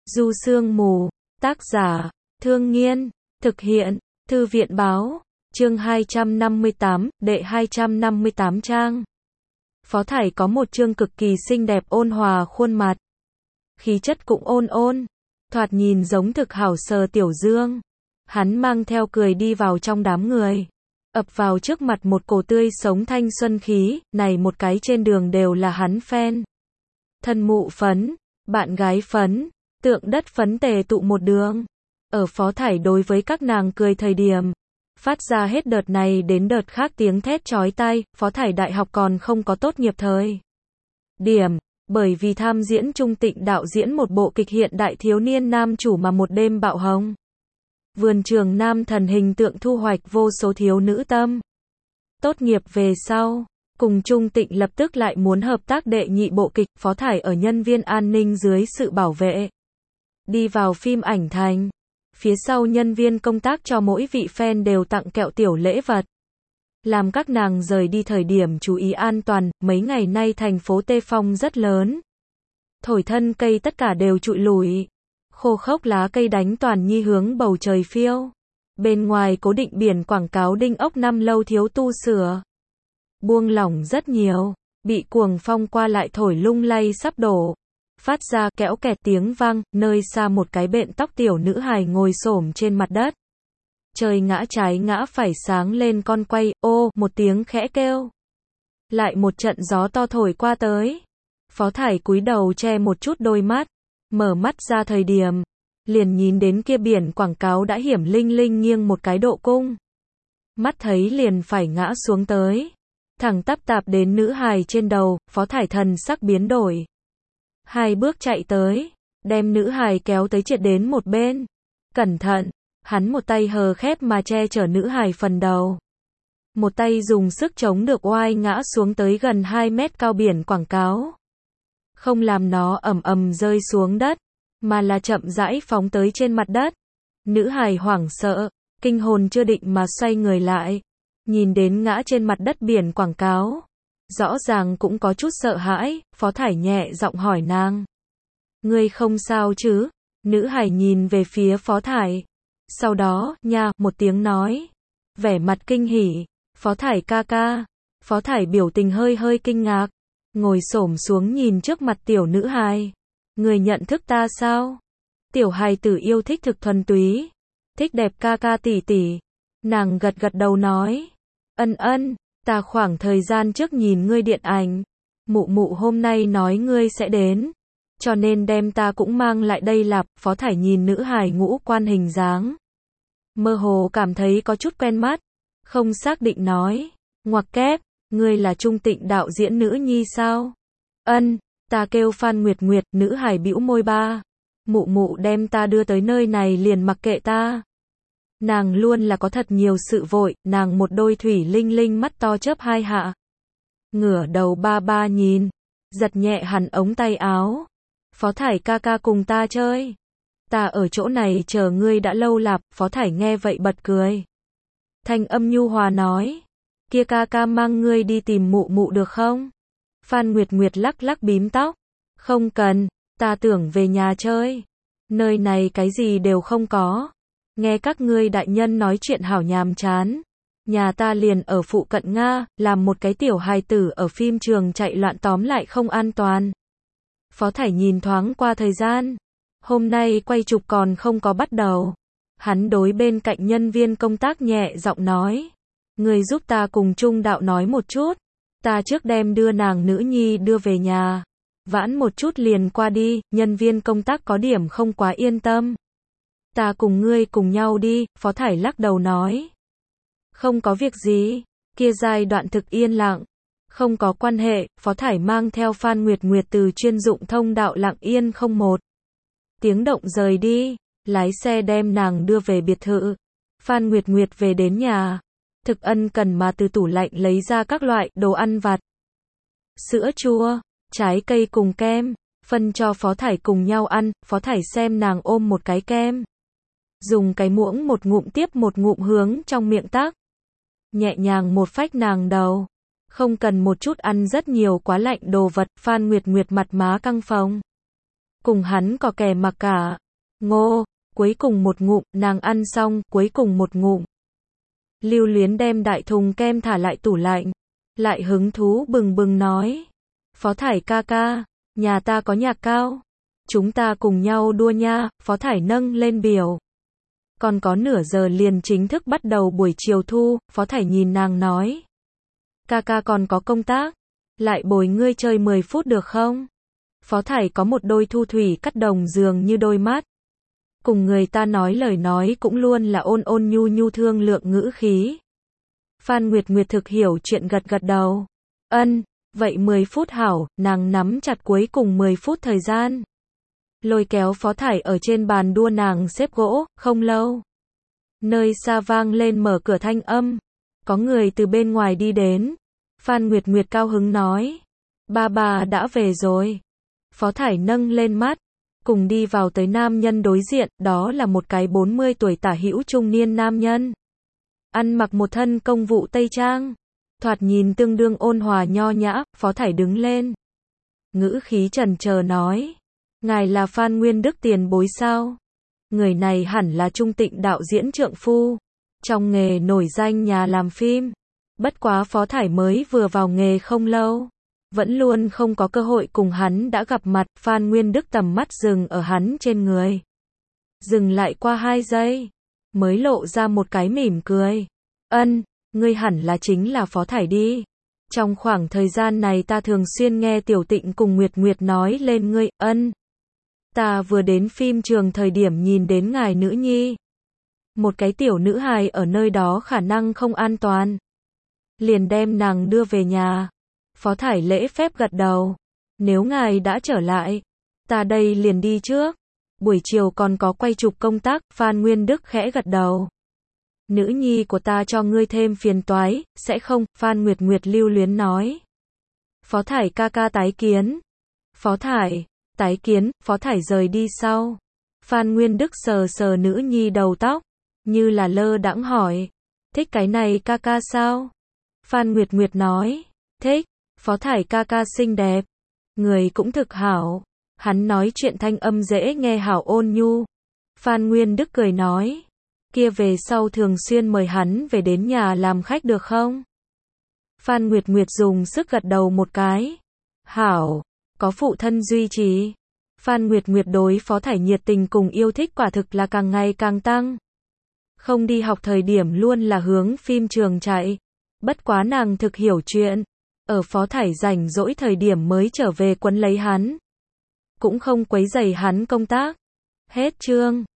Du Sương Mù, tác giả, Thương Nghiên, thực hiện, Thư viện Báo, chương 258, đệ 258 trang. Phó Thải có một chương cực kỳ xinh đẹp ôn hòa khuôn mặt. Khí chất cũng ôn ôn, thoạt nhìn giống thực hảo sờ tiểu dương. Hắn mang theo cười đi vào trong đám người. Ập vào trước mặt một cổ tươi sống thanh xuân khí, này một cái trên đường đều là hắn fan. Thân mụ phấn, bạn gái phấn, tượng đất phấn tề tụ một đường. Ở Phó Thải đối với các nàng cười thời điểm, phát ra hết đợt này đến đợt khác tiếng thét chói tai. Phó Thải đại học còn không có tốt nghiệp thời điểm, bởi vì tham diễn Trung Tịnh đạo diễn một bộ kịch hiện đại thiếu niên nam chủ mà một đêm bạo hồng. Vườn trường nam thần hình tượng thu hoạch vô số thiếu nữ tâm. Tốt nghiệp về sau, cùng Trung Tịnh lập tức lại muốn hợp tác đệ nhị bộ kịch. Phó Thải ở nhân viên an ninh dưới sự bảo vệ, đi vào phim ảnh thành. Phía sau nhân viên công tác cho mỗi vị fan đều tặng kẹo tiểu lễ vật, làm các nàng rời đi thời điểm chú ý an toàn. Mấy ngày nay thành phố Tê Phong rất lớn, thổi thân cây tất cả đều trụi lủi, khô khốc lá cây đánh toàn nhi hướng bầu trời phiêu. Bên ngoài cố định biển quảng cáo đinh ốc năm lâu thiếu tu sửa, buông lỏng rất nhiều, bị cuồng phong qua lại thổi lung lay sắp đổ, phát ra kéo kẹt tiếng vang. Nơi xa một cái bện tóc tiểu nữ hài ngồi xổm trên mặt đất, trời ngã trái ngã phải sáng lên con quay. Ô, một tiếng khẽ kêu, lại một trận gió to thổi qua tới. Phó Thải cúi đầu che một chút đôi mắt, mở mắt ra thời điểm, liền nhìn đến kia biển quảng cáo đã hiểm linh linh nghiêng một cái độ cung, mắt thấy liền phải ngã xuống tới, thẳng tắp tạp đến nữ hài trên đầu. Phó Thải thần sắc biến đổi, hai bước chạy tới, đem nữ hài kéo tới triệt đến một bên. Cẩn thận, hắn một tay hờ khép mà che chở nữ hài phần đầu, một tay dùng sức chống được oai ngã xuống tới gần 2 mét cao biển quảng cáo. Không làm nó ầm ầm rơi xuống đất, mà là chậm rãi phóng tới trên mặt đất. Nữ hài hoảng sợ, kinh hồn chưa định mà xoay người lại, nhìn đến ngã trên mặt đất biển quảng cáo, rõ ràng cũng có chút sợ hãi. Phó Thải nhẹ giọng hỏi nàng, ngươi không sao chứ? Nữ hài nhìn về phía Phó Thải, sau đó, nha, một tiếng nói, vẻ mặt kinh hỉ, Phó Thải ca ca. Phó Thải biểu tình hơi hơi kinh ngạc, ngồi xổm xuống nhìn trước mặt tiểu nữ hài, người nhận thức ta sao? Tiểu hài tử yêu thích thực thuần túy, thích đẹp ca ca tỷ tỷ. Nàng gật gật đầu nói, ân ân, ta khoảng thời gian trước nhìn ngươi điện ảnh, mụ mụ hôm nay nói ngươi sẽ đến, cho nên đem ta cũng mang lại đây lạp. Phó Thải nhìn nữ hài ngũ quan hình dáng, mơ hồ cảm thấy có chút quen mắt, không xác định nói, ngoặc kép, ngươi là Trung Tịnh đạo diễn nữ nhi sao? Ân, ta kêu Phan Nguyệt Nguyệt. Nữ hài bĩu môi ba, mụ mụ đem ta đưa tới nơi này liền mặc kệ ta. Nàng luôn là có thật nhiều sự vội. Nàng một đôi thủy linh linh mắt to chớp hai hạ, ngửa đầu ba ba nhìn, giật nhẹ hẳn ống tay áo. Phó Thải ca ca cùng ta chơi, ta ở chỗ này chờ ngươi đã lâu lạp. Phó Thải nghe vậy bật cười, thanh âm nhu hòa nói, kia ca ca mang ngươi đi tìm mụ mụ được không? Phan Nguyệt Nguyệt lắc lắc bím tóc, không cần, ta tưởng về nhà chơi, nơi này cái gì đều không có, nghe các ngươi đại nhân nói chuyện hảo nhàm chán, nhà ta liền ở phụ cận Nga, làm một cái tiểu hài tử ở phim trường chạy loạn tóm lại không an toàn. Phó Thải nhìn thoáng qua thời gian, hôm nay quay chụp còn không có bắt đầu. Hắn đối bên cạnh nhân viên công tác nhẹ giọng nói, người giúp ta cùng Trung đạo nói một chút, ta trước đem đưa nàng nữ nhi đưa về nhà, vãn một chút liền qua đi. Nhân viên công tác có điểm không quá yên tâm, ta cùng ngươi cùng nhau đi. Phó Thải lắc đầu nói, không có việc gì. Kia giai đoạn thực yên lặng, không có quan hệ. Phó Thải mang theo Phan Nguyệt Nguyệt từ chuyên dụng thông đạo lặng yên không một tiếng động rời đi, lái xe đem nàng đưa về biệt thự. Phan Nguyệt Nguyệt về đến nhà, thực ân cần mà từ tủ lạnh lấy ra các loại đồ ăn vặt, sữa chua, trái cây cùng kem, phân cho Phó Thải cùng nhau ăn. Phó Thải xem nàng ôm một cái kem, dùng cái muỗng một ngụm tiếp một ngụm hướng trong miệng tắc, nhẹ nhàng một phách nàng đầu, không cần một chút ăn rất nhiều quá lạnh đồ vật. Phan Nguyệt Nguyệt mặt má căng phồng, cùng hắn có kè mà cả. Ngô, cuối cùng một ngụm, nàng ăn xong, cuối cùng một ngụm. Lưu Luyến đem đại thùng kem thả lại tủ lạnh, lại hứng thú bừng bừng nói. Phó Thải ca ca, nhà ta có nhạc cao. Chúng ta cùng nhau đua nha, Phó Thải nâng lên biểu. Còn có nửa giờ liền chính thức bắt đầu buổi chiều thu, Phó Thải nhìn nàng nói. Ca ca còn có công tác, lại bồi ngươi chơi 10 phút được không? Phó Thải có một đôi thu thủy cắt đồng dường như đôi mắt. Cùng người ta nói lời nói cũng luôn là ôn ôn nhu nhu thương lượng ngữ khí. Phan Nguyệt Nguyệt thực hiểu chuyện gật gật đầu. Ân, vậy 10 phút hảo, nàng nắm chặt cuối cùng 10 phút thời gian. Lôi kéo Phó Thải ở trên bàn đua nàng xếp gỗ, không lâu. Nơi xa vang lên mở cửa thanh âm. Có người từ bên ngoài đi đến. Phan Nguyệt Nguyệt cao hứng nói. Ba bà đã về rồi. Phó Thải nâng lên mắt. Cùng đi vào tới nam nhân đối diện, đó là một cái 40 tuổi tả hữu trung niên nam nhân. Ăn mặc một thân công vụ tây trang. Thoạt nhìn tương đương ôn hòa nho nhã, Phó Thải đứng lên. Ngữ khí chần chờ nói. Ngài là Phan Nguyên Đức tiền bối sao? Người này hẳn là Trung Tịnh đạo diễn trượng phu. Trong nghề nổi danh nhà làm phim. Bất quá Phó Thải mới vừa vào nghề không lâu. Vẫn luôn không có cơ hội cùng hắn đã gặp mặt, Phan Nguyên Đức tầm mắt dừng ở hắn trên người. Dừng lại qua 2 giây. Mới lộ ra một cái mỉm cười. Ân, ngươi hẳn là chính là Phó Thải đi. Trong khoảng thời gian này ta thường xuyên nghe Tiểu Tịnh cùng Nguyệt Nguyệt nói lên ngươi, ân. Ta vừa đến phim trường thời điểm nhìn đến ngài nữ nhi. Một cái tiểu nữ hài ở nơi đó khả năng không an toàn. Liền đem nàng đưa về nhà. Phó Thải lễ phép gật đầu. Nếu ngài đã trở lại, ta đây liền đi trước. Buổi chiều còn có quay chụp công tác, Phan Nguyên Đức khẽ gật đầu. Nữ nhi của ta cho ngươi thêm phiền toái, sẽ không, Phan Nguyệt Nguyệt lưu luyến nói. Phó Thải ca ca tái kiến. Phó Thải, tái kiến, Phó Thải rời đi sau. Phan Nguyên Đức sờ sờ nữ nhi đầu tóc, như là lơ đãng hỏi. Thích cái này ca ca sao? Phan Nguyệt Nguyệt nói. Thích, Phó Thải ca ca xinh đẹp. Người cũng thực hảo. Hắn nói chuyện thanh âm dễ nghe hảo ôn nhu. Phan Nguyên Đức cười nói. Kia về sau thường xuyên mời hắn về đến nhà làm khách được không? Phan Nguyệt Nguyệt dùng sức gật đầu một cái. Hảo, có phụ thân duy trì. Phan Nguyệt Nguyệt đối Phó Thải nhiệt tình cùng yêu thích quả thực là càng ngày càng tăng. Không đi học thời điểm luôn là hướng phim trường chạy. Bất quá nàng thực hiểu chuyện. Ở Phó Thải rảnh rỗi thời điểm mới trở về quấn lấy hắn. Cũng không quấy rầy hắn công tác. Hết chương.